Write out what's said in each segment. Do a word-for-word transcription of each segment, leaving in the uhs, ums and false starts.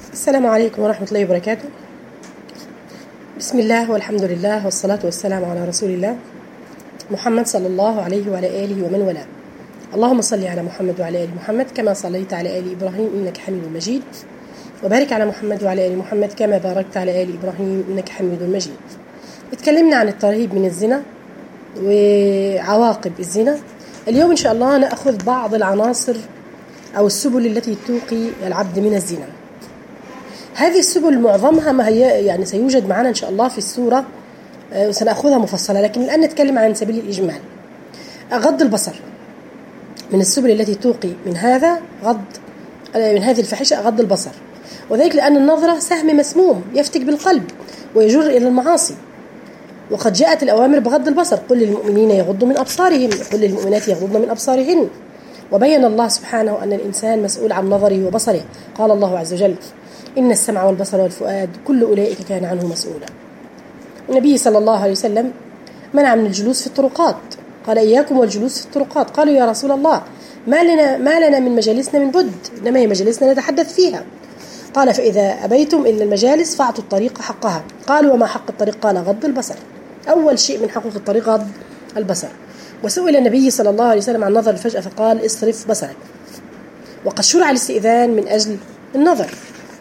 السلام عليكم ورحمة الله وبركاته. بسم الله والحمد لله والصلاة والسلام على رسول الله محمد صلى الله عليه وعلى آله ومن والاه. اللهم صل على محمد وعلى آل محمد كما صليت على آل إبراهيم إنك حميد مجيد، وبارك على محمد وعلى آل محمد كما باركت على آل إبراهيم إنك حميد مجيد. اتكلمنا عن الترهيب من الزنا وعواقب الزنا. اليوم إن شاء الله نأخذ بعض العناصر أو السبل التي توقي العبد من الزنا. هذه السبل معظمها ما هي يعني سيوجد معنا إن شاء الله في السورة وسنأخذها مفصلة، لكن الآن نتكلم عن سبيل الإجمال. غض البصر من السبل التي توقي من هذا غض من هذه الفاحشة، غض البصر، وذلك لأن النظرة سهم مسموم يفتك بالقلب ويجر إلى المعاصي، وقد جاءت الأوامر بغض البصر: قل للمؤمنين يغضوا من أبصارهم، قل للمؤمنات يغضضن من أبصارهن. وبين الله سبحانه أن الإنسان مسؤول عن نظره وبصره. قال الله عز وجل: إن السمع والبصر والفؤاد كل أولئك كان عنه مسؤولا. النبي صلى الله عليه وسلم منع من الجلوس في الطرقات، قال: إياكم والجلوس في الطرقات. قالوا: يا رسول الله، ما لنا, ما لنا من مجالسنا من بد، إنما هي مجالسنا نتحدث فيها. قال: فإذا أبيتم إلا المجالس فأعطوا الطريق حقها. قالوا: وما حق الطريق؟ قال: غض البصر. أول شيء من حقوق الطريق غض البصر. وسئل النبي صلى الله عليه وسلم عن نظر الفجأة فقال: اصرف بصرك. وقد شرع الاستئذان من أجل النظر.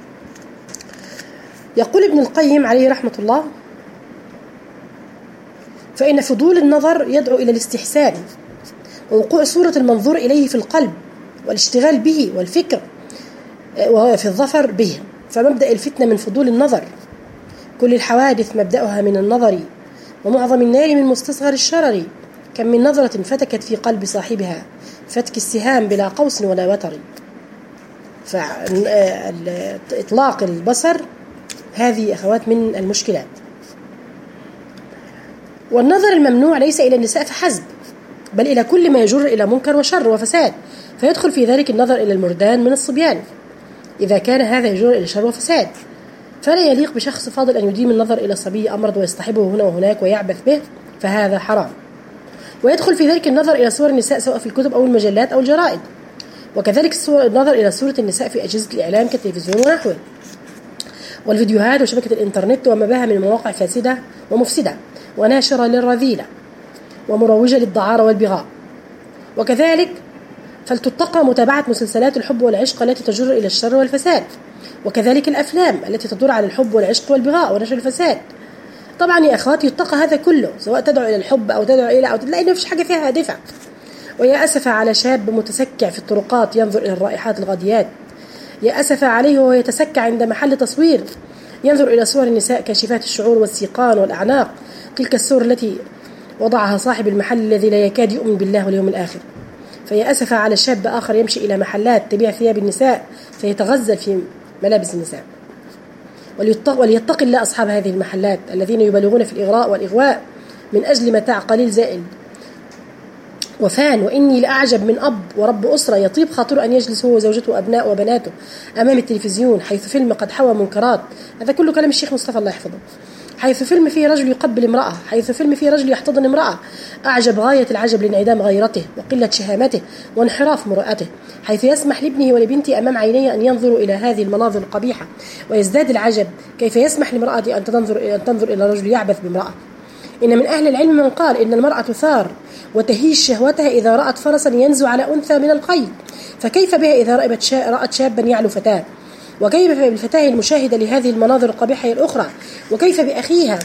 يقول ابن القيم عليه رحمة الله: فإن فضول النظر يدعو إلى الاستحسان ووقوع صورة المنظور إليه في القلب والاشتغال به والفكر وفي الظفر به. فمبدأ الفتنة من فضول النظر. كل الحوادث مبدأها من النظر، ومعظم النار من مستصغر الشرر. كم من نظرة فتكت في قلب صاحبها فتك السهام بلا قوس ولا وتر. فإطلاق البصر هذه أخوات من المشكلات. والنظر الممنوع ليس إلى النساء فحسب، بل إلى كل ما يجر إلى منكر وشر وفساد، فيدخل في ذلك النظر إلى المردان من الصبيان إذا كان هذا يجر إلى شر وفساد. فلا يليق بشخص فاضل أن يديم النظر إلى صبي أمرض ويصطحبه هنا وهناك ويعبث به، فهذا حرام. ويدخل في ذلك النظر إلى صور النساء سواء في الكتب أو المجلات أو الجرائد، وكذلك النظر إلى صورة النساء في أجهزة الإعلام كالتلفزيون ونحوه، والفيديوهات وشبكة الإنترنت وما بها من مواقع فاسدة ومفسدة وناشرة للرذيلة ومروجة للدعارة والبغاء. وكذلك فلتتقى متابعة مسلسلات الحب والعشق التي تجر إلى الشر والفساد، وكذلك الأفلام التي تدور على الحب والعشق والبغاء ونشر الفساد. طبعا يا أخواتي يتقى هذا كله، سواء تدعو إلى الحب أو تدعو إلى أو تلاقي إنه فيش حاجة فيها هادفة. ويا أسف على شاب متسكع في الطرقات ينظر إلى الرائحات الغاديات، يا أسف عليه وهو يتسكع عند محل تصوير ينظر إلى صور النساء كاشفات الشعور والسيقان والأعناق، تلك الصور التي وضعها صاحب المحل الذي لا يكاد يؤمن بالله واليوم الآخر. فيا أسف على شاب آخر يمشي إلى محلات تبيع ثياب النساء فيتغزل في ملابس النساء. وليتق الله أصحاب هذه المحلات الذين يبالغون في الإغراء والإغواء من أجل متاع قليل زائل وفان. وإني لأعجب من أب ورب أسرة يطيب خاطر أن يجلس هو وزوجته وأبناء وبناته أمام التلفزيون حيث فيلم قد حوى منكرات. هذا كله كلام الشيخ مصطفى الله يحفظه. حيث فيلم فيه رجل يقبل امرأة، حيث فيلم فيه رجل يحتضن امرأة. أعجب غاية العجب لانعدام غيرته وقلة شهامته وانحراف مروءته، حيث يسمح لابنه ولبنته أمام عينيه أن ينظروا إلى هذه المناظر القبيحة. ويزداد العجب كيف يسمح لامرأة أن تنظر أن تنظر إلى رجل يعبث بامرأة. إن من أهل العلم من قال إن المرأة تثار وتهيج شهوتها إذا رأت فرسا ينزو على أنثى من القيد، فكيف بها إذا رأت شابا يعلو فتاة؟ وكيف بالفتاة المشاهدة لهذه المناظر القبيحة الأخرى؟ وكيف بأخيها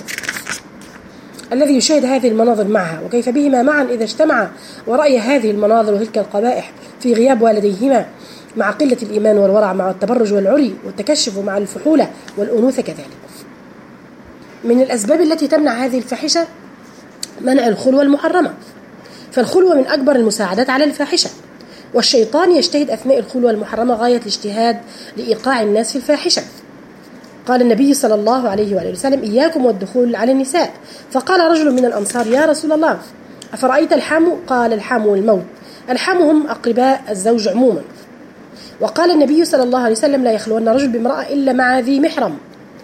الذي يشاهد هذه المناظر معها؟ وكيف بهما معا إذا اجتمعا ورأي هذه المناظر وتلك القبائح في غياب والديهما، مع قلة الإيمان والورع، مع التبرج والعري والتكشف، ومع الفحولة والأنوثة كذلك. من الأسباب التي تمنع هذه الفاحشة منع الخلوة المحرمة، فالخلوة من أكبر المساعدات على الفاحشة، والشيطان يجتهد أثناء الخلوة المحرمة غاية الاجتهاد لإيقاع الناس في الفاحشة. قال النبي صلى الله عليه وآله وسلم: إياكم والدخول على النساء. فقال رجل من الأنصار: يا رسول الله، أفرأيت الحام؟ قال: الحام والموت. الحام هم أقرباء الزوج عموما. وقال النبي صلى الله عليه وسلم: لا يخلون رجل بامرأة إلا مع ذي محرم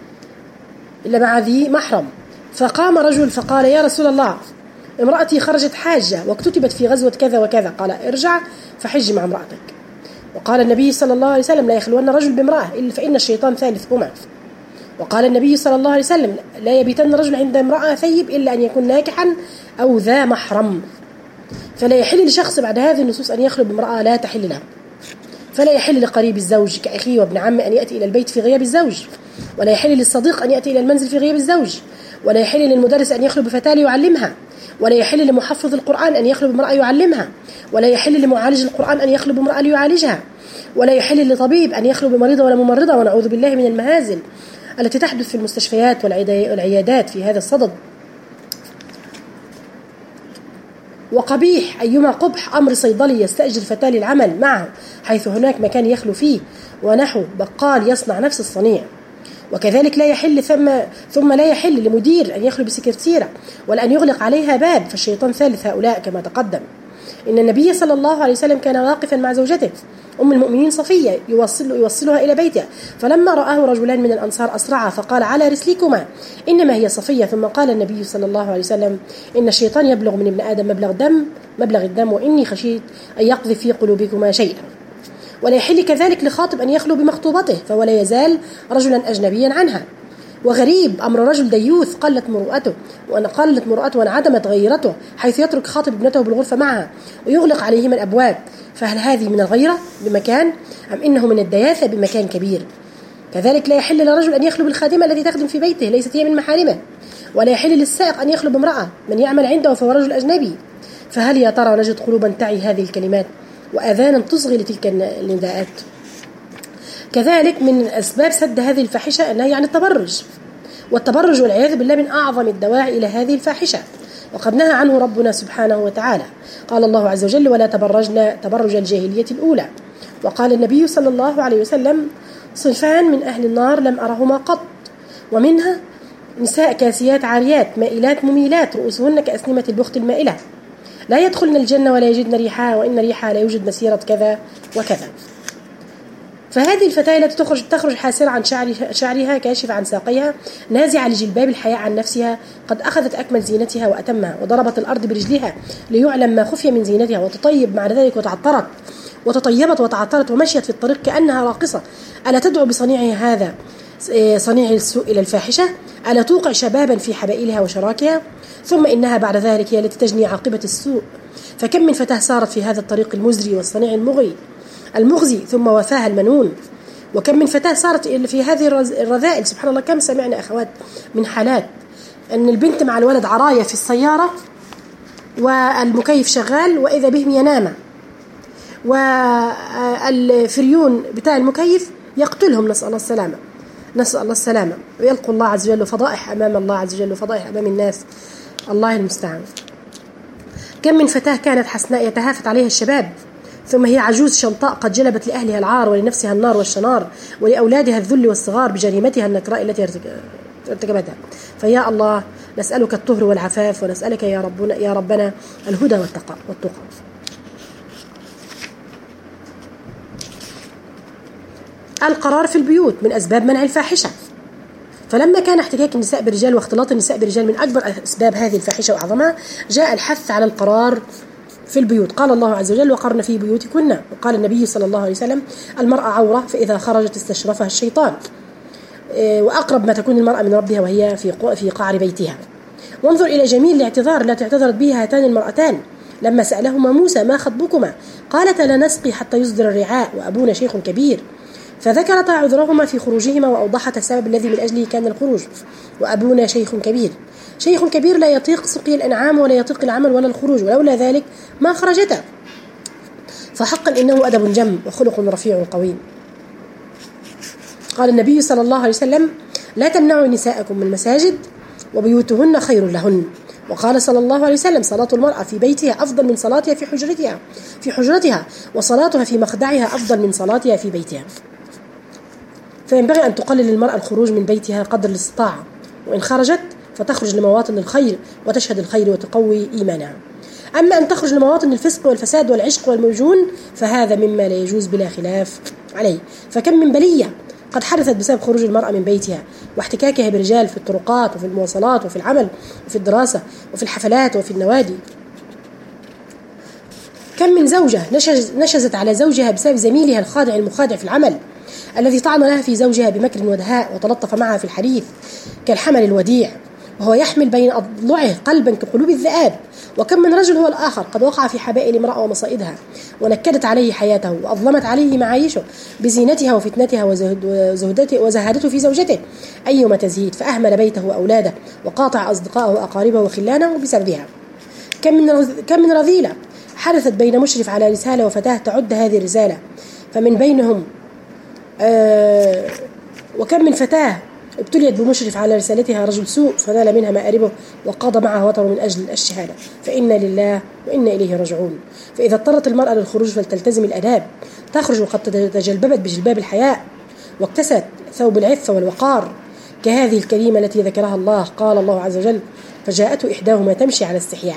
إلا مع ذي محرم. فقام رجل فقال: يا رسول الله، امرأتي خرجت حاجة واكتتبت في غزوة كذا وكذا. قال: ارجع فحج مع امرأتك. وقال النبي صلى الله عليه وسلم لا يخلون رجل بامرأة إلا فإن الشيطان ثالثهما. وقال النبي صلى الله عليه وسلم لا يبيتن رجل عند امرأة ثيب إلا أن يكون ناكحا أو ذا محرم. فلا يحل لشخص بعد هذه النصوص أن يخلو بامرأة لا تحل له. فلا يحل لقريب الزوج كأخيه وابن عمه أن يأتي إلى البيت في غياب الزوج، ولا يحل للصديق أن يأتي إلى المنزل في غياب الزوج، ولا يحل للمدرس أن يخلو بفتاة يعلمها، ولا يحل لمحفظ القرآن أن يخلو بامرأة يعلمها، ولا يحل لمعالج القرآن أن يخلو بامرأة ليعالجها، ولا يحل لطبيب أن يخلو بمريضة ولا ممرضة، ونعوذ بالله من المهازل التي تحدث في المستشفيات والعيادات في هذا الصدد. وقبيح أيما قبح أمر صيدلي يستأجر فتاة للعمل معه حيث هناك مكان يخلو فيه، ونحو بقال يصنع نفس الصنيع. وكذلك لا يحل ثم ثم لا يحل لمدير أن يخلو بسكرتيرة ولا أن يغلق عليها باب، فالشيطان ثالث هؤلاء كما تقدم. إن النبي صلى الله عليه وسلم كان واقفا مع زوجته أم المؤمنين صفية يوصل يوصلها إلى بيته، فلما رآه رجلان من الأنصار أسرعا فقال على رسلكما إنما هي صفية. ثم قال النبي صلى الله عليه وسلم إن الشيطان يبلغ من ابن آدم مبلغ دم مبلغ الدم وإني خشيت أن يقذف في قلوبكما شيئا. ولا يحل كذلك لخاطب أن يخلو بمخطوبته فهو لا يزال رجلا أجنبيا عنها. وغريب أمر رجل ديوث قلت مروءته وأن قلت مروءته وانعدمت غيرته حيث يترك خاطب ابنته بالغرفة معها ويغلق عليهما الأبواب، فهل هذه من الغيرة بمكان أم إنه من الدياثة بمكان كبير؟ كذلك لا يحل لرجل أن يخلو بالخادمة التي تخدم في بيته ليست هي من محارمه، ولا يحل للسائق أن يخلو بامرأة من يعمل عنده فهو رجل أجنبي. فهل يا ترى نجد قلوبا تعي هذه الكلمات وآذانا تصغي لتلك النداءات؟ كذلك من أسباب سد هذه الفاحشة النهي عن التبرج، والتبرج والعياذ بالله من أعظم الدواعي إلى هذه الفاحشة، وقد نهى عنه ربنا سبحانه وتعالى. قال الله عز وجل ولا تبرجنا تبرج الجاهلية الأولى. وقال النبي صلى الله عليه وسلم صنفان من أهل النار لم أرهما قط، ومنها نساء كاسيات عاريات مائلات مميلات رؤوسهن كأسنمة البخت المائلة لا يدخلن الجنة ولا يجدن ريحها وإن ريحها لا يوجد مسيرة كذا وكذا. فهذه الفتاة التي تخرج تخرج حاسرة عن شعرها كاشفة عن ساقيها نازعة لجلباب الحياء عن نفسها قد أخذت أكمل زينتها وأتمها وضربت الأرض برجلها ليعلم ما خفي من زينتها وتطيب مع ذلك وتعطرت وتطيبت وتعطرت ومشيت في الطريق كأنها راقصة. ألا تدعو بصنيعها هذا صنيع السوء إلى الفاحشة؟ ألا توقع شبابا في حبائلها وشراكها؟ ثم إنها بعد ذلك هي التي تجني عاقبة السوء. فكم من فتاة صارت في هذا الطريق المزري والصنيع المغري المغزي ثم وفاها المنون، وكم من فتاة صارت في هذه الرذائل. سبحان الله كم سمعنا أخوات من حالات أن البنت مع الولد عراية في السيارة والمكيف شغال وإذا بهم ينام والفريون بتاع المكيف يقتلهم، نسأل الله السلامة نسأل الله السلامة ويلقوا الله عز وجل فضائح أمام الله عز وجل وفضائح أمام الناس، الله المستعان. كم من فتاة كانت حسناء يتهافت عليها الشباب ثم هي عجوز شمطاء قد جلبت لأهلها العار ولنفسها النار والشنار ولأولادها الذل والصغار بجريمتها النكراء التي ارتكبتها. فيا الله نسألك الطهر والعفاف ونسألك يا ربنا يا ربنا الهدى والتقى والتقى. القرار في البيوت من أسباب منع الفاحشة. فلما كان احتكاك النساء بالرجال واختلاط النساء بالرجال من أكبر أسباب هذه الفاحشة وأعظمها، جاء الحث على القرار في البيوت. قال الله عز وجل وقرن في بيوتكن. وقال النبي صلى الله عليه وسلم المرأة عورة فإذا خرجت استشرفها الشيطان. وأقرب ما تكون المرأة من ربها وهي في في قعر بيتها. وانظر إلى جميل الاعتذار التي اعتذرت به هاتان المرأتان لما سألهما موسى ما خطبكما قالت لا نسقي حتى يصدر الرعاء وأبونا شيخ كبير، فذكرتا عذرهما في خروجهما وأوضحتا السبب الذي من أجله كان الخروج. وأبونا شيخ كبير شيخ كبير لا يطيق سقي الأنعام ولا يطيق العمل ولا الخروج، ولولا ذلك ما خرجتا، فحقا إنه أدب جم وخلق رفيع قويم. قال النبي صلى الله عليه وسلم لا تمنعوا نساءكم من المساجد وبيوتهن خير لهن. وقال صلى الله عليه وسلم صلاة المرأة في بيتها أفضل من صلاتها في حجرتها في حجرتها وصلاتها في مخدعها أفضل من صلاتها في بيتها. فينبغي أن تقلل المرأة الخروج من بيتها قدر الاستطاعة، وإن خرجت فتخرج لمواطن الخير وتشهد الخير وتقوي إيمانها. أما أن تخرج لمواطن الفسق والفساد والعشق والموجون فهذا مما لا يجوز بلا خلاف عليه. فكم من بلية قد حدثت بسبب خروج المرأة من بيتها واحتكاكها بالرجال في الطرقات وفي المواصلات وفي العمل وفي الدراسة وفي الحفلات وفي النوادي. كم من زوجة نشز نشزت على زوجها بسبب زميلها الخادع المخادع في العمل، الذي طعن لها في زوجها بمكر ودهاء وتلطف معها في الحديث كالحمل الوديع، وهو يحمل بين أضلعه قلبا كقلوب الذئاب. وكم من رجل هو الآخر قد وقع في حبائل امرأة ومصائدها، ونكدت عليه حياته وأظلمت عليه معايشه بزينتها وفتنتها وزهدته وزهادته في زوجته أيما تزهيد، فأهمل بيته وأولاده وقاطع أصدقائه وأقاربه وخلانه بسببها. كم من كم من رذيلة حدثت بين مشرف على رسالة وفتاة تعد هذه الرسالة فمن بينهم آه وكم من فتاة ابتليت بمشرف على رسالتها رجل سوء فنال منها مآربه وقاض معها وطر من أجل الشهادة، فإنا لله وإنا إليه راجعون. فإذا اضطرت المرأة للخروج فلتلتزم الآداب، تخرج وقد تجلببت بجلباب الحياء واكتست ثوب العفة والوقار كهذه الكريمة التي ذكرها الله. قال الله عز وجل: فجاءته إحداهما تمشي على استحياء.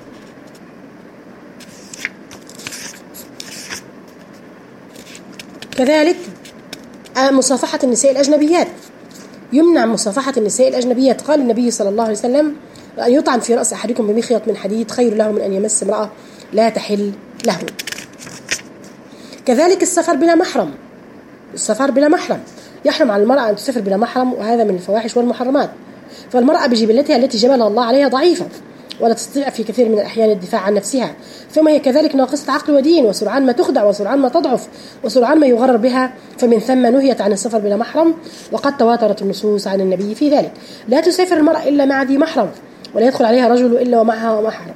كذلك مصافحة النساء الأجنبيات، يمنع مصافحة النساء الأجنبيات. قال النبي صلى الله عليه وسلم: أن يطعن في رأس أحدكم بمخيط من حديد خير له من أن يمس امرأة لا تحل له. كذلك السفر بلا محرم، السفر بلا محرم يحرم على المرأة أن تسافر بلا محرم، وهذا من الفواحش والمحرمات. فالمرأة بجبلتها التي جبلها الله عليها ضعيفة ولا تستطيع في كثير من الأحيان الدفاع عن نفسها، ثم هي كذلك ناقصة عقل ودين، وسرعان ما تخدع وسرعان ما تضعف وسرعان ما يغرر بها، فمن ثم نهيت عن السفر بلا محرم، وقد تواترت النصوص عن النبي في ذلك. لا تسافر المرأة إلا مع ذي محرم، ولا يدخل عليها رجل إلا ومعها محرم.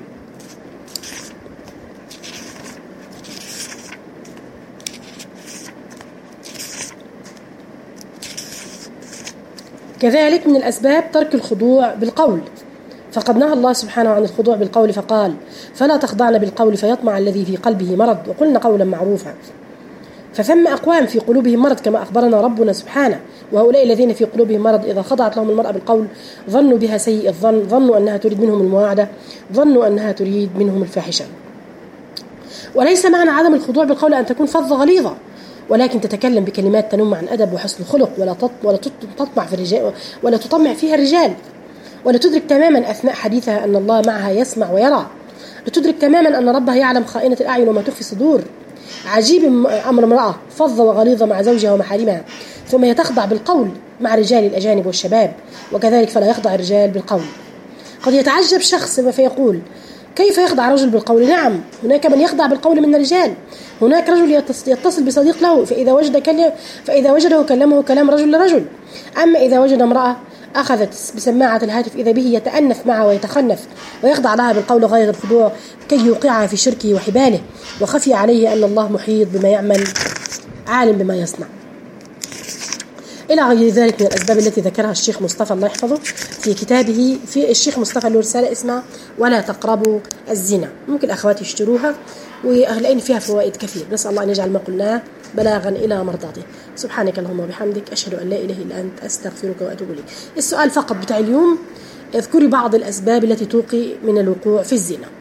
كذلك من الأسباب ترك الخضوع بالقول، فقد نهى الله سبحانه عن الخضوع بالقول فقال: فلا تخضعن بالقول فيطمع الذي في قلبه مرض وقلن قولا معروفا. فثم أقوام في قلوبهم مرض كما أخبرنا ربنا سبحانه، وهؤلاء الذين في قلوبهم مرض إذا خضعت لهم المرأة بالقول ظنوا بها سيء الظن، ظنوا أنها تريد منهم المواعدة، ظنوا أنها تريد منهم الفاحشة. وليس معنى عدم الخضوع بالقول أن تكون فظة غليظة، ولكن تتكلم بكلمات تنم عن أدب وحسن خلق، ولا ولا تطمع في الرجال ولا تطمع فيها الرجال، ولا تدرك تماما أثناء حديثها أن الله معها يسمع ويرى، لتدرك تماما أن ربها يعلم خائنة الأعين وما تخفي الصدور. عجيب أمر امرأة فظة وغليظة مع زوجها ومحارمها ثم يتخضع بالقول مع رجال الأجانب والشباب، وكذلك فلا يخضع الرجال بالقول. قد يتعجب شخص فيقول: كيف يخضع رجل بالقول؟ نعم، هناك من يخضع بالقول من الرجال. هناك رجل يتصل بصديق له فإذا وجد كلم فإذا وجده كلمه كلام رجل لرجل، أما إذا وجد امرأة أخذت بسماعة الهاتف إذا به يتأنف معها ويتخنف ويخضع لها بالقول غير الخضوع كي يوقعها في شركه وحباله، وخفي عليه أن الله محيط بما يعمل عالم بما يصنع. إلى غير ذلك من الأسباب التي ذكرها الشيخ مصطفى الله يحفظه في كتابه. في الشيخ مصطفى له رسالة اسمها ولا تقربوا الزنا، ممكن أخواتي يشتروها وأهلين فيها فوائد كثير. نسأل الله أن يجعل ما قلناه بلاغا إلى مرضاته. سبحانك اللهم وبحمدك، أشهد أن لا إله إلا أنت، أستغفرك وأتوب إليك. السؤال فقط بتاع اليوم: اذكري بعض الأسباب التي توقي من الوقوع في الزنا.